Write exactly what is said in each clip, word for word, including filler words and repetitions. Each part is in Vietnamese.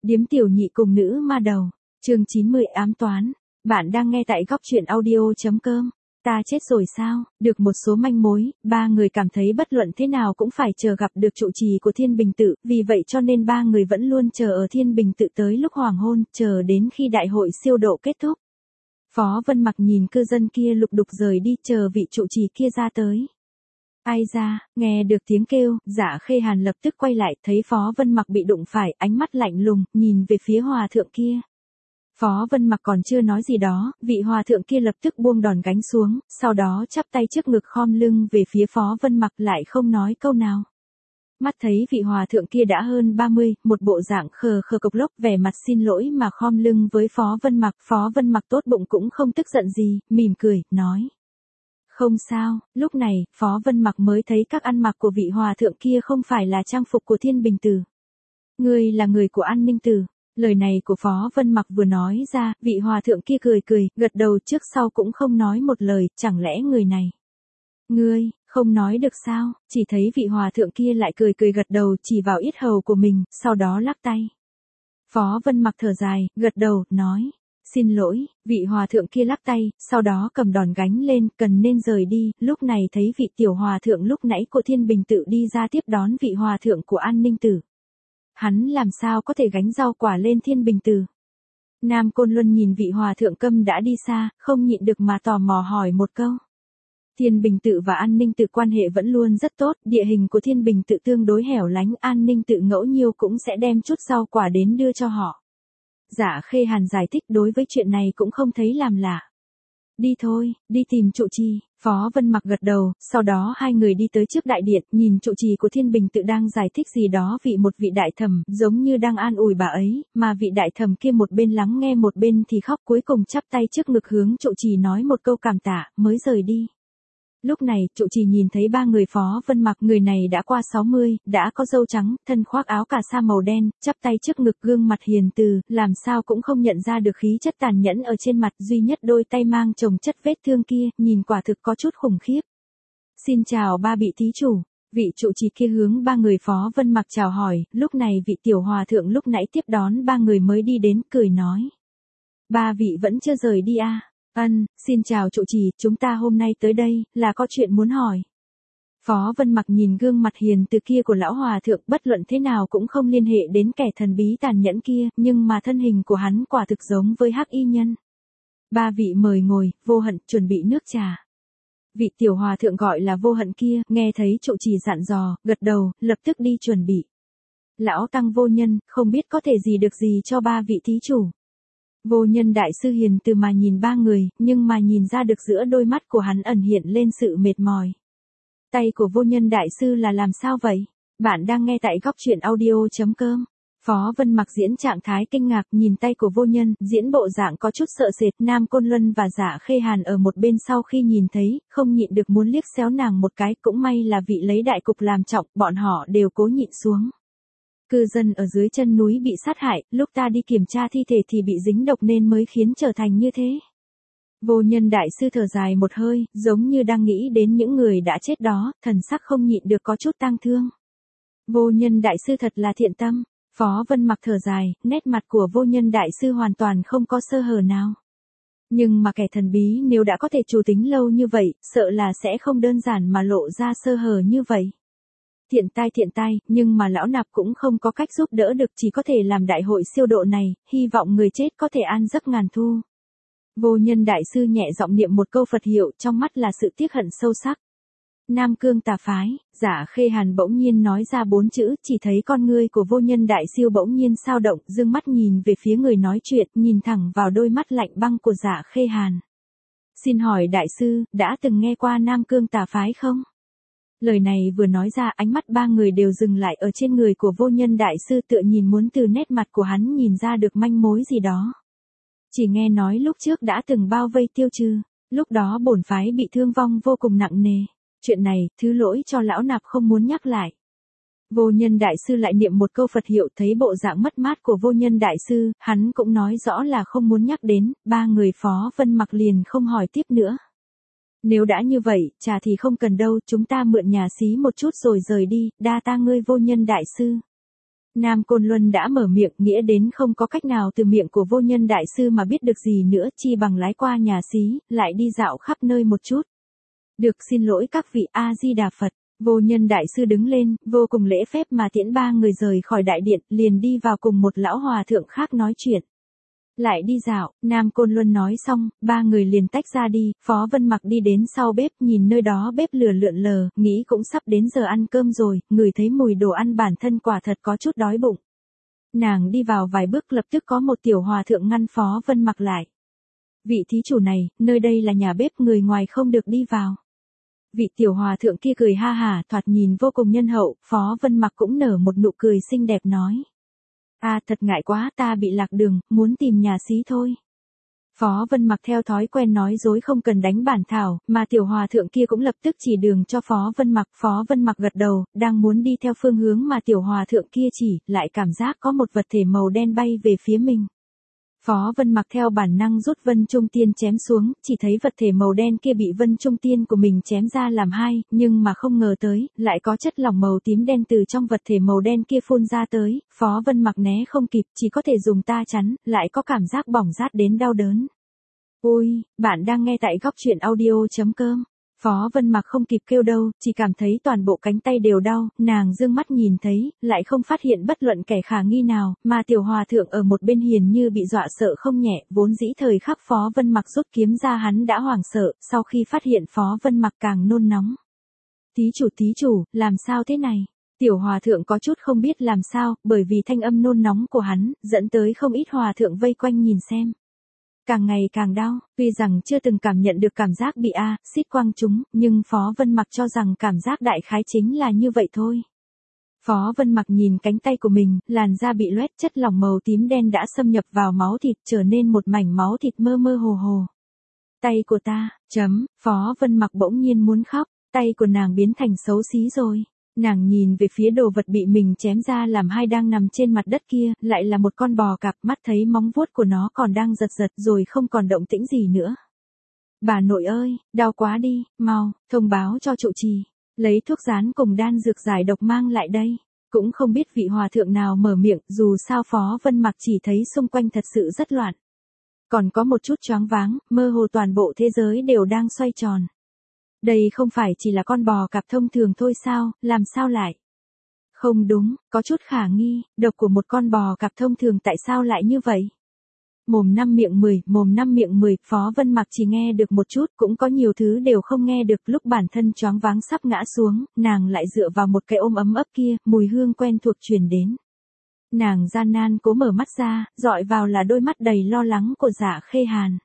Điếm tiểu nhị cùng nữ ma đầu, chương chín mươi ám toán. Bạn đang nghe tại góc truyện audio.com. Ta chết rồi sao? Được một số manh mối, ba người cảm thấy bất luận thế nào cũng phải chờ gặp được trụ trì của Thiên Bình Tự, vì vậy cho nên ba người vẫn luôn chờ ở Thiên Bình Tự tới lúc hoàng hôn, chờ đến khi đại hội siêu độ kết thúc. Phó Vân Mặc nhìn cư dân kia lục đục rời đi, chờ vị trụ trì kia ra tới. Ai ra, nghe được tiếng kêu, Dạ Khê Hàn lập tức quay lại, thấy Phó Vân Mặc bị đụng phải, ánh mắt lạnh lùng, nhìn về phía hòa thượng kia. Phó Vân Mặc còn chưa nói gì đó, vị hòa thượng kia lập tức buông đòn gánh xuống, sau đó chắp tay trước ngực khom lưng về phía Phó Vân Mặc, lại không nói câu nào. Mắt thấy vị hòa thượng kia đã hơn ba mươi, một bộ dạng khờ khờ cộc lốc, vẻ mặt xin lỗi mà khom lưng với Phó Vân Mặc. Phó Vân Mặc tốt bụng cũng không tức giận gì, mỉm cười, nói. Không sao. Lúc này, Phó Vân Mặc mới thấy các ăn mặc của vị hòa thượng kia không phải là trang phục của Thiên Bình Tử. Ngươi là người của An Ninh Tử. Lời này của Phó Vân Mặc vừa nói ra, vị hòa thượng kia cười cười, gật đầu trước sau cũng không nói một lời, chẳng lẽ người này. Ngươi, không nói được sao? Chỉ thấy vị hòa thượng kia lại cười cười gật đầu, chỉ vào yết hầu của mình, sau đó lắc tay. Phó Vân Mặc thở dài, gật đầu, nói. Xin lỗi. Vị hòa thượng kia lắc tay, sau đó cầm đòn gánh lên, cần nên rời đi. Lúc này thấy vị tiểu hòa thượng lúc nãy của Thiên Bình Tự đi ra tiếp đón vị hòa thượng của An Ninh Tử. Hắn làm sao có thể gánh rau quả lên Thiên Bình Tử? Nam Côn Luân nhìn vị hòa thượng câm đã đi xa, không nhịn được mà tò mò hỏi một câu. Thiên Bình Tự và An Ninh Tự quan hệ vẫn luôn rất tốt, địa hình của Thiên Bình Tự tương đối hẻo lánh, An Ninh Tự ngẫu nhiêu cũng sẽ đem chút rau quả đến đưa cho họ. Dạ Khê Hàn giải thích đối với chuyện này cũng không thấy làm lạ. Đi thôi, đi tìm trụ trì. Phó Vân Mặc gật đầu, sau đó hai người đi tới trước đại điện, nhìn trụ trì của Thiên Bình Tự đang giải thích gì đó vị một vị đại thẩm, giống như đang an ủi bà ấy, mà vị đại thẩm kia một bên lắng nghe một bên thì khóc, cuối cùng chắp tay trước ngực hướng trụ trì nói một câu cảm tạ, mới rời đi. Lúc này, trụ trì nhìn thấy ba người Phó Vân Mặc, người này đã qua sáu mươi, đã có râu trắng, thân khoác áo cà sa màu đen, chắp tay trước ngực, gương mặt hiền từ, làm sao cũng không nhận ra được khí chất tàn nhẫn ở trên mặt, duy nhất đôi tay mang chồng chất vết thương kia, nhìn quả thực có chút khủng khiếp. Xin chào ba vị thí chủ. Vị trụ trì kia hướng ba người Phó Vân Mặc chào hỏi, lúc này vị tiểu hòa thượng lúc nãy tiếp đón ba người mới đi đến, cười nói. Ba vị vẫn chưa rời đi à? Ân, xin chào trụ trì, chúng ta hôm nay tới đây, là có chuyện muốn hỏi. Phó Vân Mặc nhìn gương mặt hiền từ kia của lão hòa thượng, bất luận thế nào cũng không liên hệ đến kẻ thần bí tàn nhẫn kia, nhưng mà thân hình của hắn quả thực giống với hắc y nhân. Ba vị mời ngồi, Vô Hận chuẩn bị nước trà. Vị tiểu hòa thượng gọi là Vô Hận kia, nghe thấy trụ trì dặn dò, gật đầu, lập tức đi chuẩn bị. Lão tăng Vô Nhân, không biết có thể gì được gì cho ba vị thí chủ. Vô Nhân đại sư hiền từ mà nhìn ba người, nhưng mà nhìn ra được giữa đôi mắt của hắn ẩn hiện lên sự mệt mỏi. Tay của Vô Nhân đại sư là làm sao vậy? Bạn đang nghe tại góc truyện audio.com. Phó Vân Mặc diễn trạng thái kinh ngạc, nhìn tay của Vô Nhân, diễn bộ dạng có chút sợ sệt. Nam Côn Luân và Dạ Khê Hàn ở một bên sau khi nhìn thấy, không nhịn được muốn liếc xéo nàng một cái, cũng may là vị lấy đại cục làm trọng, bọn họ đều cố nhịn xuống. Cư dân ở dưới chân núi bị sát hại, lúc ta đi kiểm tra thi thể thì bị dính độc nên mới khiến trở thành như thế. Vô Nhân đại sư thở dài một hơi, giống như đang nghĩ đến những người đã chết đó, thần sắc không nhịn được có chút tang thương. Vô Nhân đại sư thật là thiện tâm. Phó Vân Mặc thở dài, nét mặt của Vô Nhân đại sư hoàn toàn không có sơ hở nào. Nhưng mà kẻ thần bí nếu đã có thể chủ tính lâu như vậy, sợ là sẽ không đơn giản mà lộ ra sơ hở như vậy. Thiện tai thiện tai, nhưng mà lão nạp cũng không có cách giúp đỡ được, chỉ có thể làm đại hội siêu độ này, hy vọng người chết có thể an giấc ngàn thu. Vô Nhân đại sư nhẹ giọng niệm một câu Phật hiệu, trong mắt là sự tiếc hận sâu sắc. Nam Cương tà phái. Dạ Khê Hàn bỗng nhiên nói ra bốn chữ, chỉ thấy con ngươi của Vô Nhân đại sư bỗng nhiên sao động, dương mắt nhìn về phía người nói chuyện, nhìn thẳng vào đôi mắt lạnh băng của Dạ Khê Hàn. Xin hỏi đại sư, đã từng nghe qua Nam Cương tà phái không? Lời này vừa nói ra, ánh mắt ba người đều dừng lại ở trên người của Vô Nhân đại sư, tựa nhìn muốn từ nét mặt của hắn nhìn ra được manh mối gì đó. Chỉ nghe nói lúc trước đã từng bao vây tiêu trừ, lúc đó bổn phái bị thương vong vô cùng nặng nề. Chuyện này, thứ lỗi cho lão nạp không muốn nhắc lại. Vô Nhân đại sư lại niệm một câu Phật hiệu, thấy bộ dạng mất mát của Vô Nhân đại sư, hắn cũng nói rõ là không muốn nhắc đến, ba người Phó Vân Mặc liền không hỏi tiếp nữa. Nếu đã như vậy, trà thì không cần đâu, chúng ta mượn nhà xí một chút rồi rời đi, đa ta ngươi Vô Nhân đại sư. Nam Côn Luân đã mở miệng, nghĩa đến không có cách nào từ miệng của vô nhân đại sư mà biết được gì nữa, chi bằng lái qua nhà xí, lại đi dạo khắp nơi một chút. Được, xin lỗi các vị, A-di-đà Phật. Vô nhân đại sư đứng lên, vô cùng lễ phép mà tiễn ba người rời khỏi đại điện, liền đi vào cùng một lão hòa thượng khác nói chuyện. Lại đi dạo, Nam Côn Luân nói xong, ba người liền tách ra đi, Phó Vân Mặc đi đến sau bếp, nhìn nơi đó bếp lửa lượn lờ, nghĩ cũng sắp đến giờ ăn cơm rồi, ngửi thấy mùi đồ ăn bản thân quả thật có chút đói bụng. Nàng đi vào vài bước lập tức có một tiểu hòa thượng ngăn Phó Vân Mặc lại. Vị thí chủ này, nơi đây là nhà bếp, người ngoài không được đi vào. Vị tiểu hòa thượng kia cười ha hả, thoạt nhìn vô cùng nhân hậu, Phó Vân Mặc cũng nở một nụ cười xinh đẹp nói. À thật ngại quá, ta bị lạc đường, muốn tìm nhà xí thôi. Phó Vân Mặc theo thói quen nói dối không cần đánh bản thảo, mà tiểu hòa thượng kia cũng lập tức chỉ đường cho Phó Vân Mặc. Phó Vân Mặc gật đầu, đang muốn đi theo phương hướng mà tiểu hòa thượng kia chỉ, lại cảm giác có một vật thể màu đen bay về phía mình. Phó Vân Mặc theo bản năng rút Vân Trung Tiên chém xuống, chỉ thấy vật thể màu đen kia bị Vân Trung Tiên của mình chém ra làm hai, nhưng mà không ngờ tới, lại có chất lỏng màu tím đen từ trong vật thể màu đen kia phun ra tới, Phó Vân Mặc né không kịp, chỉ có thể dùng ta chắn, lại có cảm giác bỏng rát đến đau đớn. Ôi, bạn đang nghe tại góc truyện audio chấm com. Phó Vân Mặc không kịp kêu đâu, chỉ cảm thấy toàn bộ cánh tay đều đau, nàng dương mắt nhìn thấy, lại không phát hiện bất luận kẻ khả nghi nào, mà tiểu hòa thượng ở một bên hiền như bị dọa sợ không nhẹ, vốn dĩ thời khắc Phó Vân Mặc rút kiếm ra hắn đã hoảng sợ, sau khi phát hiện Phó Vân Mặc càng nôn nóng. Thí chủ thí chủ, làm sao thế này? Tiểu hòa thượng có chút không biết làm sao, bởi vì thanh âm nôn nóng của hắn, dẫn tới không ít hòa thượng vây quanh nhìn xem. Càng ngày càng đau, tuy rằng chưa từng cảm nhận được cảm giác bị a, xít quang trúng, nhưng Phó Vân Mặc cho rằng cảm giác đại khái chính là như vậy thôi. Phó Vân Mặc nhìn cánh tay của mình, làn da bị loét, chất lỏng màu tím đen đã xâm nhập vào máu thịt, trở nên một mảnh máu thịt mơ mơ hồ hồ. Tay của ta, chấm, Phó Vân Mặc bỗng nhiên muốn khóc, tay của nàng biến thành xấu xí rồi. Nàng nhìn về phía đồ vật bị mình chém ra làm hai đang nằm trên mặt đất kia, lại là một con bò cạp, mắt thấy móng vuốt của nó còn đang giật giật rồi không còn động tĩnh gì nữa. Bà nội ơi, đau quá đi, mau, thông báo cho trụ trì, lấy thuốc rán cùng đan dược giải độc mang lại đây. Cũng không biết vị hòa thượng nào mở miệng, dù sao Phó Vân Mặc chỉ thấy xung quanh thật sự rất loạn. Còn có một chút choáng váng, mơ hồ toàn bộ thế giới đều đang xoay tròn. Đây không phải chỉ là con bò cạp thông thường thôi sao, làm sao lại? Không đúng, có chút khả nghi, độc của một con bò cạp thông thường tại sao lại như vậy? Mồm năm miệng mười, mồm năm miệng mười, Phó Vân Mặc chỉ nghe được một chút, cũng có nhiều thứ đều không nghe được, lúc bản thân choáng váng sắp ngã xuống, nàng lại dựa vào một cái ôm ấm ấp kia, mùi hương quen thuộc truyền đến. Nàng gian nan cố mở mắt ra, dọi vào là đôi mắt đầy lo lắng của Dạ Khê Hàn.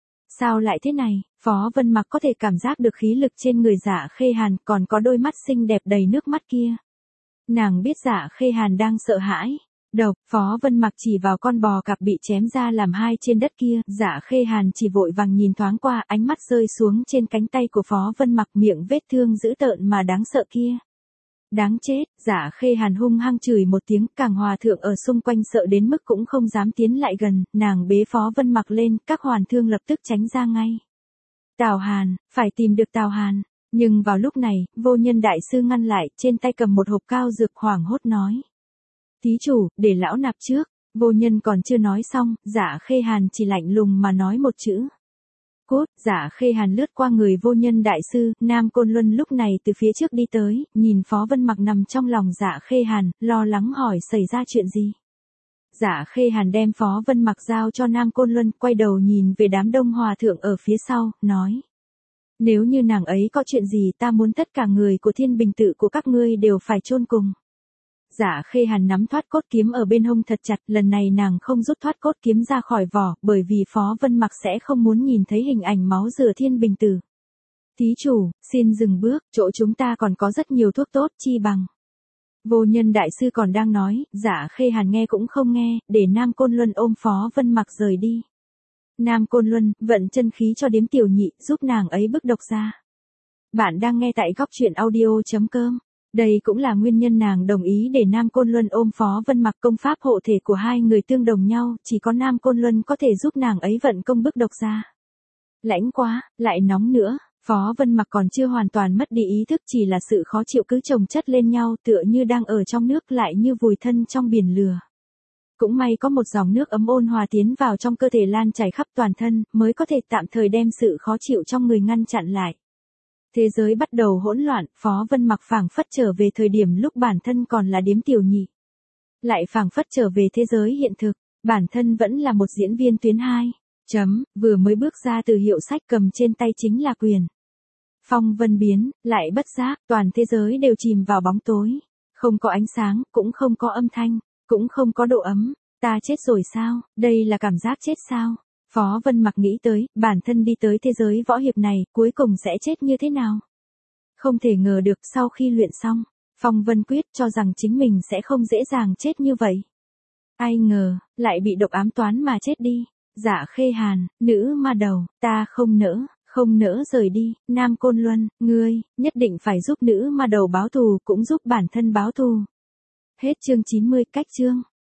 Sao lại thế này? Phó Vân Mặc có thể cảm giác được khí lực trên người Dạ Khê Hàn, còn có đôi mắt xinh đẹp đầy nước mắt kia. Nàng biết Dạ Khê Hàn đang sợ hãi. Độc, Phó Vân Mặc chỉ vào con bò cạp bị chém ra làm hai trên đất kia, Dạ Khê Hàn chỉ vội vàng nhìn thoáng qua, ánh mắt rơi xuống trên cánh tay của Phó Vân Mặc, miệng vết thương dữ tợn mà đáng sợ kia. Đáng chết, Dạ Khê Hàn hung hăng chửi một tiếng, càng hòa thượng ở xung quanh sợ đến mức cũng không dám tiến lại gần, nàng bế Phó Vân Mặc lên, các hoàn thương lập tức tránh ra ngay. Tào Hàn, phải tìm được Tào Hàn. Nhưng vào lúc này, vô nhân đại sư ngăn lại, trên tay cầm một hộp cao dược, hoảng hốt nói. Thí chủ, để lão nạp trước. Vô nhân còn chưa nói xong, Dạ Khê Hàn chỉ lạnh lùng mà nói một chữ. Cốt, Dạ Khê Hàn lướt qua người vô nhân đại sư, Nam Côn Luân lúc này từ phía trước đi tới, nhìn Phó Vân Mặc nằm trong lòng Dạ Khê Hàn, lo lắng hỏi xảy ra chuyện gì. Dạ Khê Hàn đem Phó Vân Mặc giao cho Nam Côn Luân, quay đầu nhìn về đám đông hòa thượng ở phía sau, nói. Nếu như nàng ấy có chuyện gì, ta muốn tất cả người của Thiên Bình tự của các ngươi đều phải chôn cùng. Dạ Khê Hàn nắm thoát cốt kiếm ở bên hông thật chặt, lần này nàng không rút thoát cốt kiếm ra khỏi vỏ, bởi vì Phó Vân Mặc sẽ không muốn nhìn thấy hình ảnh máu rửa Thiên Bình tử. Thí chủ, xin dừng bước, chỗ chúng ta còn có rất nhiều thuốc tốt, chi bằng. Vô nhân đại sư còn đang nói, Dạ Khê Hàn nghe cũng không nghe, để Nam Côn Luân ôm Phó Vân Mặc rời đi. Nam Côn Luân, vận chân khí cho điếm tiểu nhị, giúp nàng ấy bức độc ra. Bạn đang nghe tại góc truyện audio chấm com. Đây cũng là nguyên nhân nàng đồng ý để Nam Côn Luân ôm Phó Vân Mặc, công pháp hộ thể của hai người tương đồng nhau, chỉ có Nam Côn Luân có thể giúp nàng ấy vận công bức độc ra. Lãnh quá, lại nóng nữa, Phó Vân Mặc còn chưa hoàn toàn mất đi ý thức, chỉ là sự khó chịu cứ chồng chất lên nhau, tựa như đang ở trong nước lại như vùi thân trong biển lửa. Cũng may có một dòng nước ấm ôn hòa tiến vào trong cơ thể lan chảy khắp toàn thân, mới có thể tạm thời đem sự khó chịu trong người ngăn chặn lại. Thế giới bắt đầu hỗn loạn, Phó Vân Mặc phảng phất trở về thời điểm lúc bản thân còn là điếm tiểu nhị. Lại phảng phất trở về thế giới hiện thực, bản thân vẫn là một diễn viên tuyến hai. Chấm, vừa mới bước ra từ hiệu sách cầm trên tay chính là quyền. Phong vân biến, lại bất giác, toàn thế giới đều chìm vào bóng tối. Không có ánh sáng, cũng không có âm thanh, cũng không có độ ấm. Ta chết rồi sao, đây là cảm giác chết sao? Phó Vân Mặc nghĩ tới, bản thân đi tới thế giới võ hiệp này, cuối cùng sẽ chết như thế nào? Không thể ngờ được sau khi luyện xong, Phong Vân quyết cho rằng chính mình sẽ không dễ dàng chết như vậy. Ai ngờ, lại bị độc ám toán mà chết đi. Dạ Khê Hàn, nữ ma đầu, ta không nỡ, không nỡ rời đi, Nam Côn Luân, ngươi, nhất định phải giúp nữ ma đầu báo thù, cũng giúp bản thân báo thù. Hết chương chín mươi, cách chương.